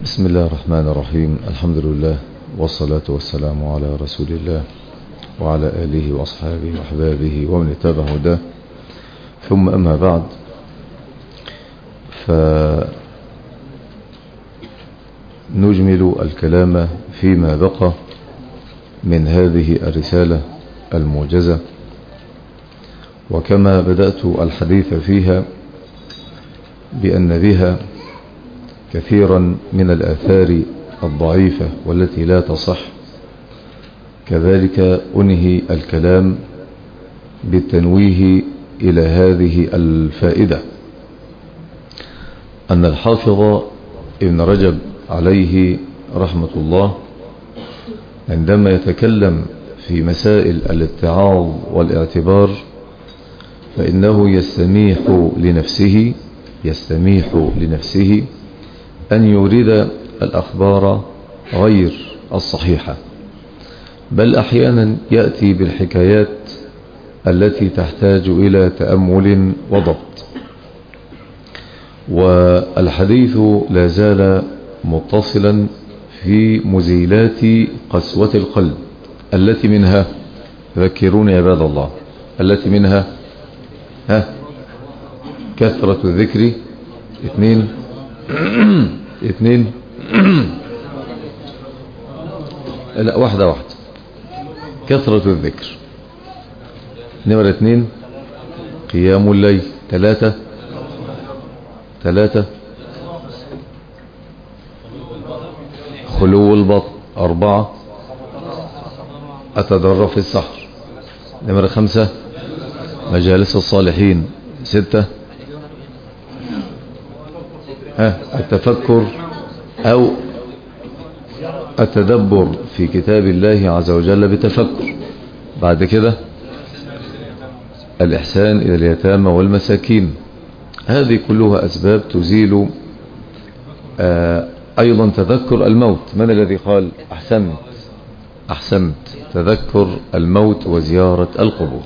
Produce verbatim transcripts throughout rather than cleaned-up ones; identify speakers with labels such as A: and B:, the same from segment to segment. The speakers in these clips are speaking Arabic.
A: بسم الله الرحمن الرحيم. الحمد لله والصلاة والسلام على رسول الله وعلى آله وأصحابه وأحبابه ومن اتبع هداه، ثم أما بعد، فنجمل الكلام فيما بقى من هذه الرسالة الموجزة. وكما بدأت الحديث فيها بأن بها كثيرا من الآثار الضعيفة والتي لا تصح، كذلك أنهي الكلام بالتنويه إلى هذه الفائدة: أن الحافظ ابن رجب عليه رحمة الله عندما يتكلم في مسائل الاتعاظ والاعتبار فإنه يستميح لنفسه يستميح لنفسه أن يورد الأخبار غير الصحيحة، بل أحيانا يأتي بالحكايات التي تحتاج إلى تأمل وضبط. والحديث لا زال متصلا في مزيلات قسوة القلب التي منها، ذكروني يا عباد الله، التي منها ها كثرة الذكر، اثنين اثنين لا واحدة واحدة كثرة الذكر، نمرة اثنين قيام الليل، ثلاثة ثلاثة خلو البطن، أربعة أتضرع في السحر، نمرة خمسة مجالس الصالحين، ستة ها التفكر أو التدبر في كتاب الله عز وجل بتفكر. بعد كده الإحسان إلى اليتامى والمساكين. هذه كلها أسباب تزيل آه أيضا تذكر الموت. من الذي قال أحسنت أحسنت تذكر الموت وزيارة القبور.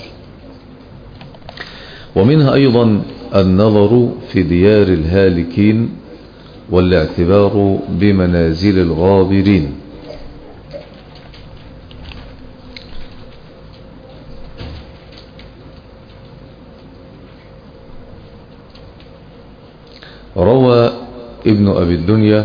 A: ومنها أيضا النظر في ديار الهالكين والاعتبار بمنازل الغابرين. روى ابن أبي الدنيا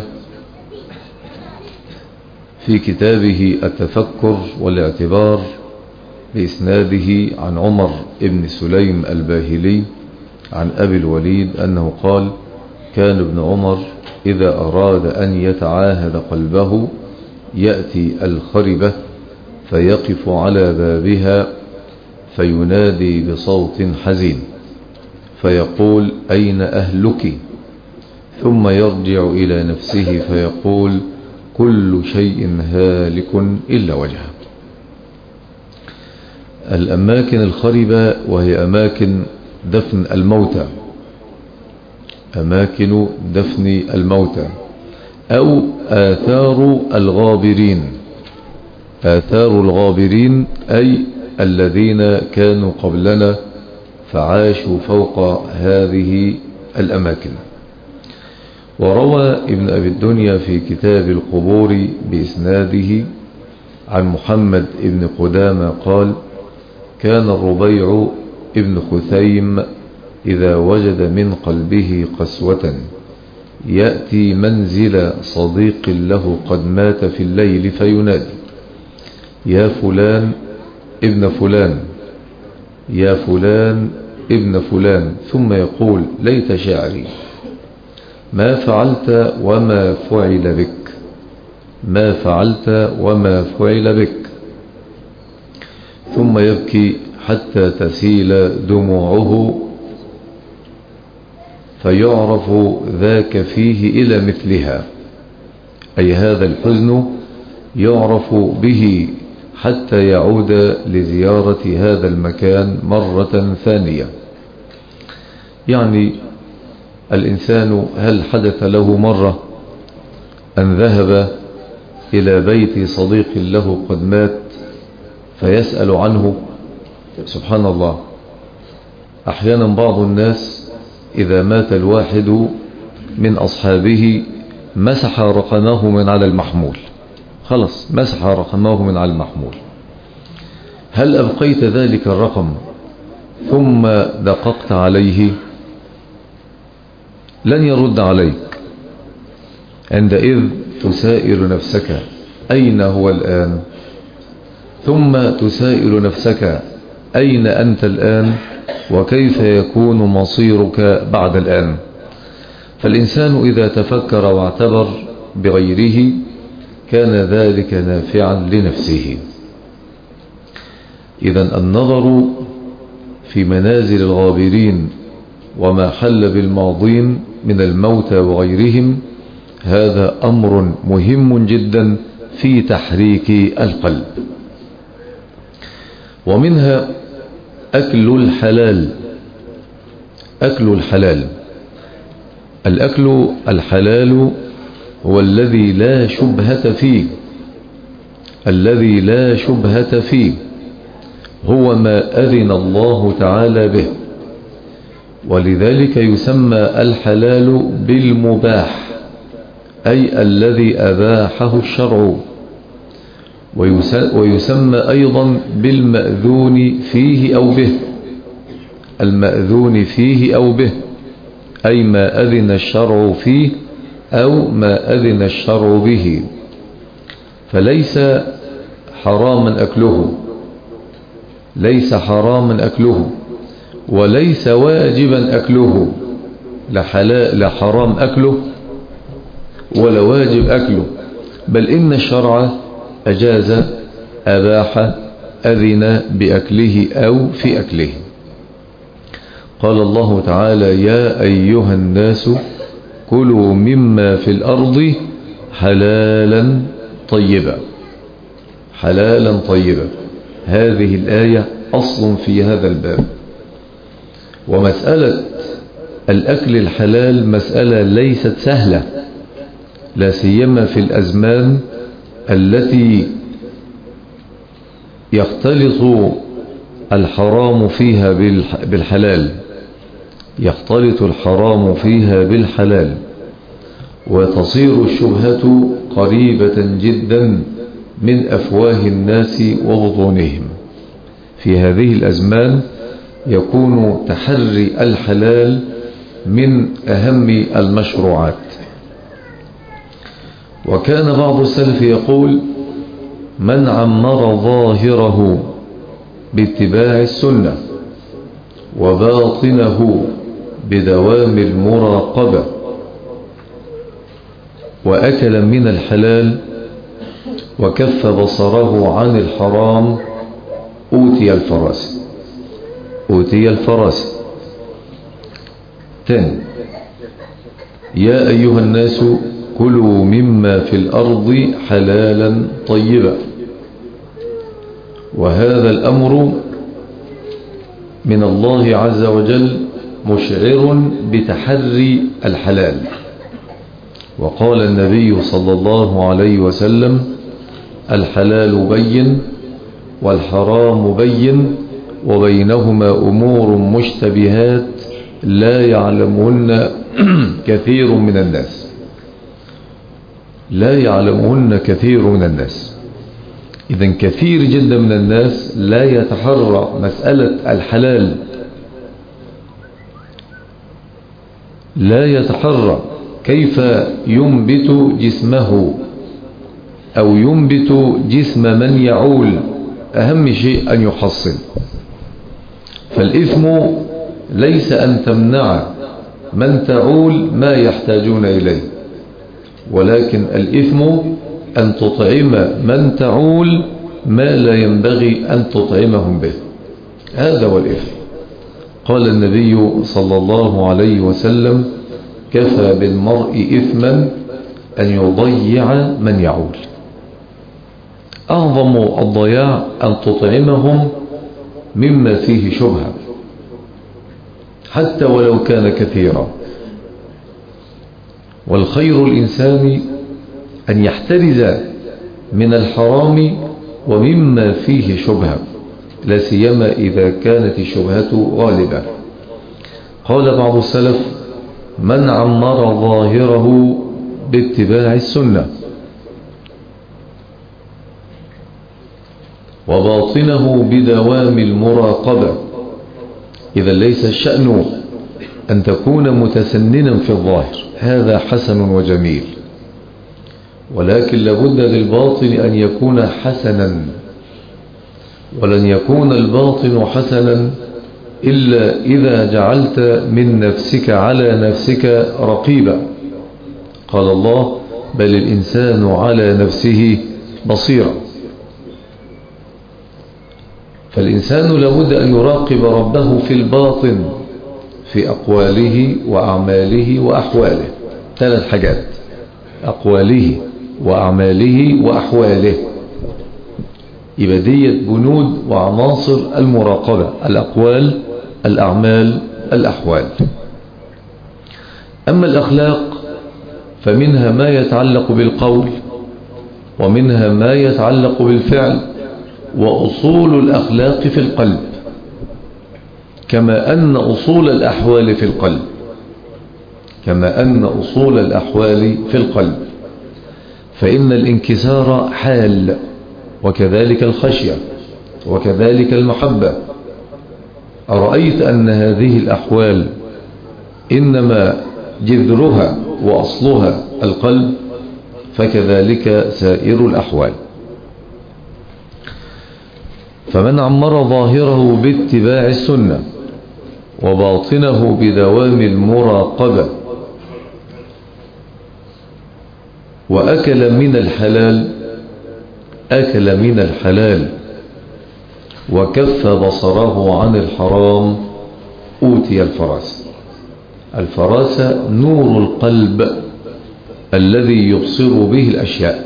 A: في كتابه التفكر والاعتبار بإسناده عن عمر ابن سليم الباهلي عن أبي الوليد أنه قال: كان ابن عمر إذا أراد أن يتعاهد قلبه يأتي الخربة فيقف على بابها فينادي بصوت حزين فيقول: أين أهلك؟ ثم يرجع إلى نفسه فيقول: كل شيء هالك إلا وجهه. الأماكن الخربة وهي أماكن دفن الموتى، أماكن دفن الموتى أو آثار الغابرين. آثار الغابرين أي الذين كانوا قبلنا فعاشوا فوق هذه الأماكن. وروى ابن أبي الدنيا في كتاب القبور بإسناده عن محمد ابن قدامة قال: كان الربيع ابن خثيم إذا وجد من قلبه قسوة يأتي منزل صديق له قد مات في الليل فينادي: يا فلان ابن فلان، يا فلان ابن فلان، ثم يقول: ليت شعري ما فعلت وما فعل بك، ما فعلت وما فعل بك، ثم يبكي حتى تسيل دموعه فيعرف ذاك فيه إلى مثلها، أي هذا الحزن يعرف به حتى يعود لزيارة هذا المكان مرة ثانية. يعني الإنسان هل حدث له مرة أن ذهب إلى بيت صديق له قد مات فيسأل عنه؟ سبحان الله، أحيانا بعض الناس إذا مات الواحد من أصحابه مسح رقمه من على المحمول، خلص مسح رقمه من على المحمول. هل أبقيت ذلك الرقم ثم دققت عليه؟ لن يرد عليك. عندئذ تسائل نفسك أين هو الآن، ثم تسائل نفسك أين أنت الآن، وكيف يكون مصيرك بعد الآن. فالإنسان إذا تفكر واعتبر بغيره كان ذلك نافعا لنفسه. إذن النظر في منازل الغابرين وما حل بالماضين من الموتى وغيرهم هذا أمر مهم جدا في تحريك القلب. ومنها أكل الحلال. أكل الحلال، الأكل الحلال هو الذي لا شبهة فيه، الذي لا شبهة فيه هو ما أذن الله تعالى به، ولذلك يسمى الحلال بالمباح، أي الذي أباحه الشرع، ويسمى أيضا بالمأذون فيه أو به، المأذون فيه أو به أي ما أذن الشرع فيه أو ما أذن الشرع به. فليس حراما أكله، ليس حراما أكله، وليس واجبا أكله، لا حرام أكله ولا واجب أكله، بل إن الشرع أجاز، أباح، أذن بأكله أو في أكله. قال الله تعالى: يا أيها الناس كلوا مما في الأرض حلالا طيبا، حلالا طيبا. هذه الآية أصل في هذا الباب. ومسألة الأكل الحلال مسألة ليست سهلة، لا سيما في الأزمان التي يختلط الحرام فيها بالحلال، يختلط الحرام فيها بالحلال، وتصير الشبهة قريبة جدا من أفواه الناس وبطونهم. في هذه الأزمان يكون تحري الحلال من أهم المشروعات. وكان بعض السلف يقول: من عمر ظاهره باتباع السنة وباطنه بدوام المراقبة وأكل من الحلال وكف بصره عن الحرام أوتي الفراسة، أوتي الفراسة. تاني: يا أيها الناس كلوا مما في الأرض حلالا طيبا. وهذا الأمر من الله عز وجل مشعر بتحري الحلال. وقال النبي صلى الله عليه وسلم: الحلال بين والحرام بين وبينهما أمور مشتبهات لا يعلمهن كثير من الناس، لا يعلمهن كثير من الناس. إذن كثير جدا من الناس لا يتحرى مسألة الحلال، لا يتحرى كيف ينبت جسمه أو ينبت جسم من يعول. أهم شيء أن يحصل. فالإثم ليس أن تمنع من تعول ما يحتاجون إليه، ولكن الإثم أن تطعم من تعول ما لا ينبغي أن تطعمهم به. هذا هو الإثم. قال النبي صلى الله عليه وسلم: كفى بالمرء إثما أن يضيع من يعول. أعظم الضياع أن تطعمهم مما فيه شبهة حتى ولو كان كثيرا. والخير الإنسان أن يحترز من الحرام ومما فيه شبهة، لا سيما إذا كانت الشبهة غالبة. قال بعض السلف: من عمر ظاهره باتباع السنة، وباطنه بدوام المراقبة. إذا ليس الشأن أن تكون متسننا في الظاهر، هذا حسن وجميل، ولكن لابد للباطن أن يكون حسنا، ولن يكون الباطن حسنا إلا إذا جعلت من نفسك على نفسك رقيبا. قال الله: بل الإنسان على نفسه بصيرا. فالإنسان لابد أن يراقب ربه في الباطن، في أقواله وأعماله وأحواله. ثلاث حاجات: أقواله وأعماله وأحواله. يبقى ديت بنود وعناصر المراقبة: الأقوال، الأعمال، الأحوال. أما الأخلاق فمنها ما يتعلق بالقول، ومنها ما يتعلق بالفعل، وأصول الأخلاق في القلب، كما أن أصول الأحوال في القلب كما أن أصول الأحوال في القلب فإن الانكسار حال، وكذلك الخشية، وكذلك المحبة. أرأيت أن هذه الأحوال إنما جذرها وأصلها القلب، فكذلك سائر الأحوال. فمن عمر ظاهره باتباع السنة وباطنه بدوام المراقبة وأكل من الحلال أكل من الحلال وكف بصره عن الحرام أوتي الفراسة. الفراسة نور القلب الذي يبصر به الأشياء.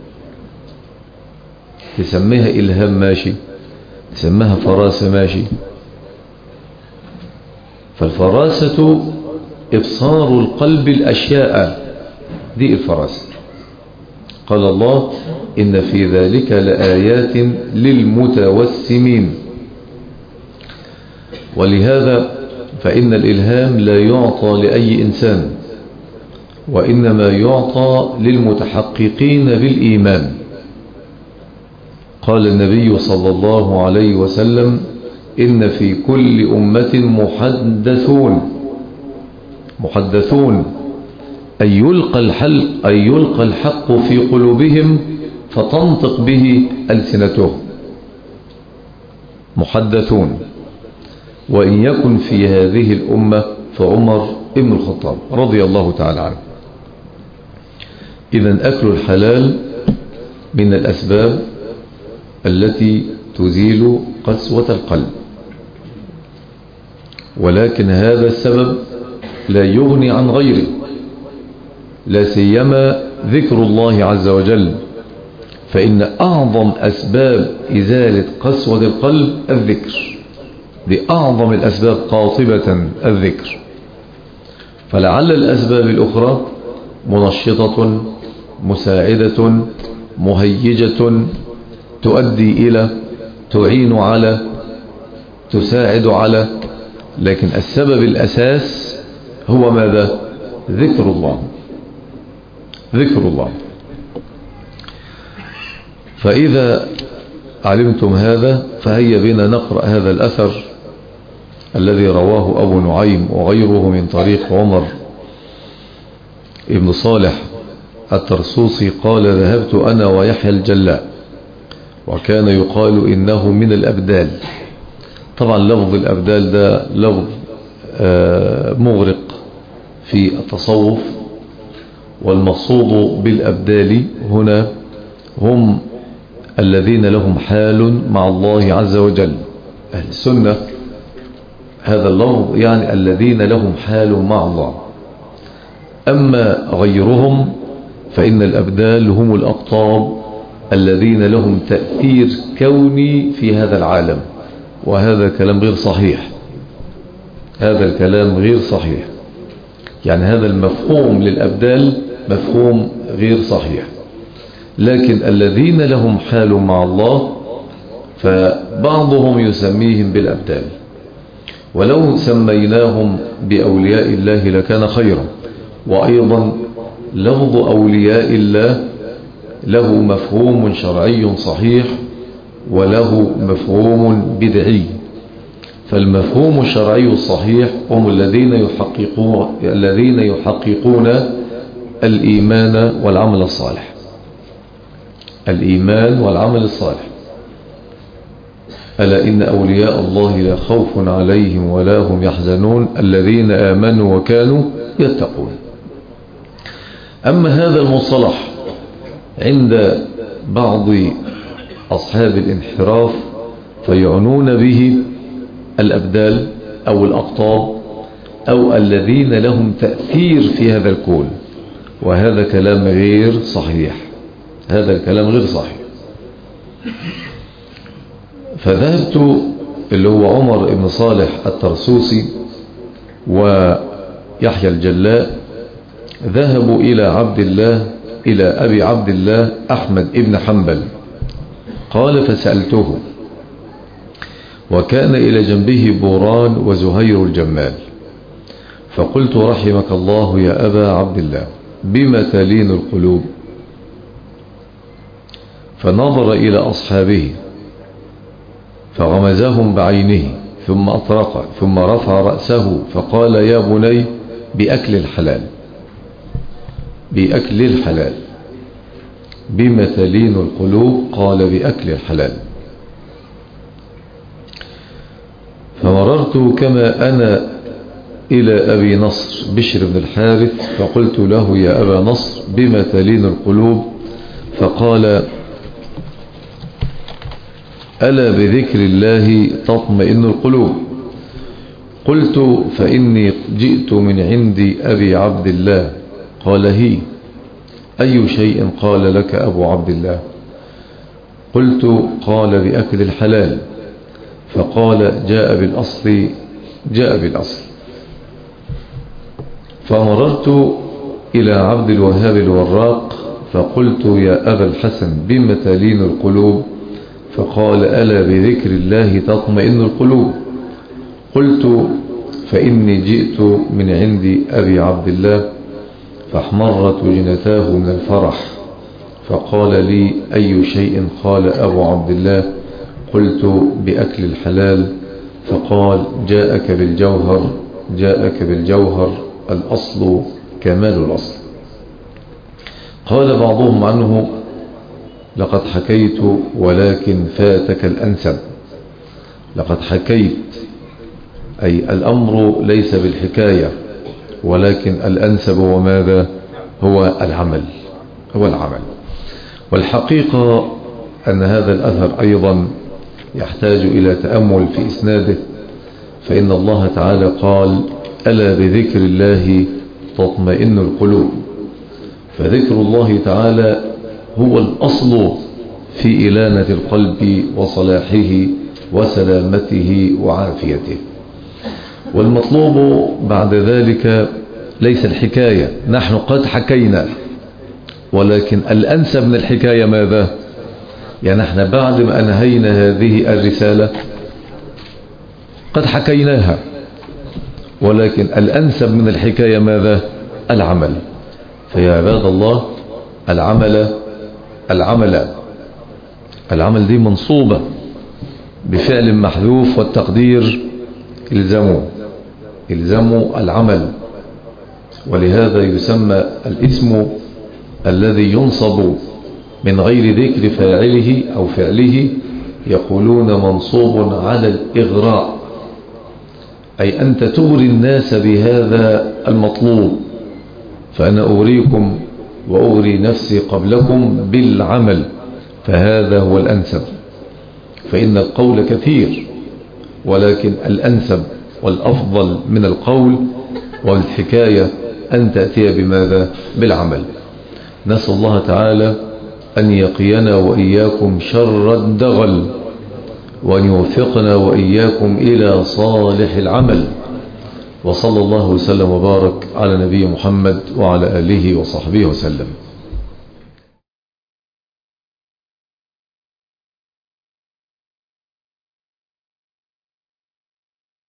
A: تسميها إلهام ماشي، تسميها فراسة ماشي. فالفراسة إبصار القلب الأشياء، دي الفراسة. قال الله: إن في ذلك لآيات للمتوسمين. ولهذا فإن الإلهام لا يعطى لأي إنسان، وإنما يعطى للمتحققين بالإيمان. قال النبي صلى الله عليه وسلم: إن في كل أمة محدثون محدثون أن يلقى الحق, أن يلقى الحق في قلوبهم فتنطق به ألسنتهم. محدثون. وإن يكن في هذه الأمة فعمر ابن الخطاب رضي الله تعالى عنه. إذن أكل الحلال من الأسباب التي تزيل قسوة القلب، ولكن هذا السبب لا يغني عن غيره، لا سيما ذكر الله عز وجل، فإن أعظم أسباب إزالة قسوة القلب الذكر. لأعظم الأسباب قاطبة الذكر. فلعل الأسباب الأخرى منشطة، مساعدة، مهيجة، تؤدي إلى، تعين على، تساعد على، لكن السبب الأساس هو ماذا؟ ذكر الله. ذكر الله. فإذا علمتم هذا فهيا بنا نقرأ هذا الأثر الذي رواه أبو نعيم وغيره من طريق عمر ابن صالح الترسوسي قال: ذهبت أنا ويحيى الجلاء، وكان يقال إنه من الأبدال. طبعا لفظ الأبدال ده لفظ مغرق في التصوف، والمقصود بالأبدال هنا هم الذين لهم حال مع الله عز وجل. أهل السنة هذا اللفظ يعني الذين لهم حال مع الله. أما غيرهم فإن الأبدال هم الأقطاب الذين لهم تأثير كوني في هذا العالم، وهذا كلام غير صحيح. هذا الكلام غير صحيح، يعني هذا المفهوم للأبدال مفهوم غير صحيح. لكن الذين لهم حال مع الله فبعضهم يسميهم بالأبدال، ولو سميناهم بأولياء الله لكان خيرا. وأيضا لفظ أولياء الله له مفهوم شرعي صحيح وله مفهوم بدعي. فالمفهوم الشرعي الصحيح هم الذين يحققون الذين يحققون الإيمان والعمل الصالح، الإيمان والعمل الصالح. ألا إن أولياء الله لا خوف عليهم ولا هم يحزنون الذين آمنوا وكانوا يتقون. أما هذا المصطلح عند بعض أصحاب الانحراف فيعنون به الأبدال أو الأقطاب أو الذين لهم تأثير في هذا الكون، وهذا كلام غير صحيح، هذا الكلام غير صحيح. فذهبت اللي هو عمر بن صالح الترسوسي ويحيى الجلاء ذهبوا إلى عبد الله إلى أبي عبد الله أحمد بن حنبل. قال فسألته وكان إلى جنبه بوران وزهير الجمال، فقلت رحمك الله يا أبا عبد الله بما تلين القلوب؟ فنظر إلى أصحابه فغمزهم بعينه ثم أطرق ثم رفع رأسه فقال يا بني بأكل الحلال، بأكل الحلال. بما تلين القلوب؟ قال بأكل الحلال. فمررت كما أنا إلى أبي نصر بشر بن الحارث فقلت له يا أبا نصر بما تلين القلوب؟ فقال ألا بذكر الله تطمئن القلوب. قلت فإني جئت من عند أبي عبد الله. قال هي أي شيء قال لك أبو عبد الله؟ قلت قال بأكل الحلال. فقال جاء بالأصل جاء بالأصل. فمررت إلى عبد الوهاب الوراق فقلت يا أبا الحسن بما تلين القلوب؟ فقال ألا بذكر الله تطمئن القلوب. قلت فإني جئت من عند أبي عبد الله فاحمرت جنتاه من الفرح فقال لي أي شيء قال أبو عبد الله؟ قلت بأكل الحلال. فقال جاءك بالجوهر جاءك بالجوهر الأصل كمال الأصل. قال بعضهم عنه لقد حكيت ولكن فاتك الأنسب. لقد حكيت أي الأمر ليس بالحكاية ولكن الأنسب وماذا هو العمل هو العمل. والحقيقة أن هذا الأثر أيضا يحتاج إلى تأمل في إسناده، فإن الله تعالى قال ألا بذكر الله تطمئن القلوب. فذكر الله تعالى هو الأصل في إلانة القلب وصلاحه وسلامته وعافيته. والمطلوب بعد ذلك ليس الحكاية، نحن قد حكينا ولكن الأنسب من الحكاية ماذا؟ يعني نحن بعد ما أنهينا هذه الرسالة قد حكيناها، ولكن الأنسب من الحكاية ماذا؟ العمل. فيا عباد الله العمل العمل العمل دي منصوبة بفعل محذوف والتقدير الزموا الزموا العمل. ولهذا يسمى الاسم الذي ينصب من غير ذكر فاعله أو فعله يقولون منصوب على الإغراء، أي أنت تغري الناس بهذا المطلوب. فأنا أغريكم وأغري نفسي قبلكم بالعمل، فهذا هو الأنسب. فإن القول كثير ولكن الأنسب والأفضل من القول والحكاية أن تأتي بماذا؟ بالعمل. نسأل الله تعالى أن يقينا وإياكم شر الدغل وأن يوفقنا وإياكم إلى صالح العمل. وصلى الله وسلم وبارك على نبي محمد وعلى آله وصحبه وسلم.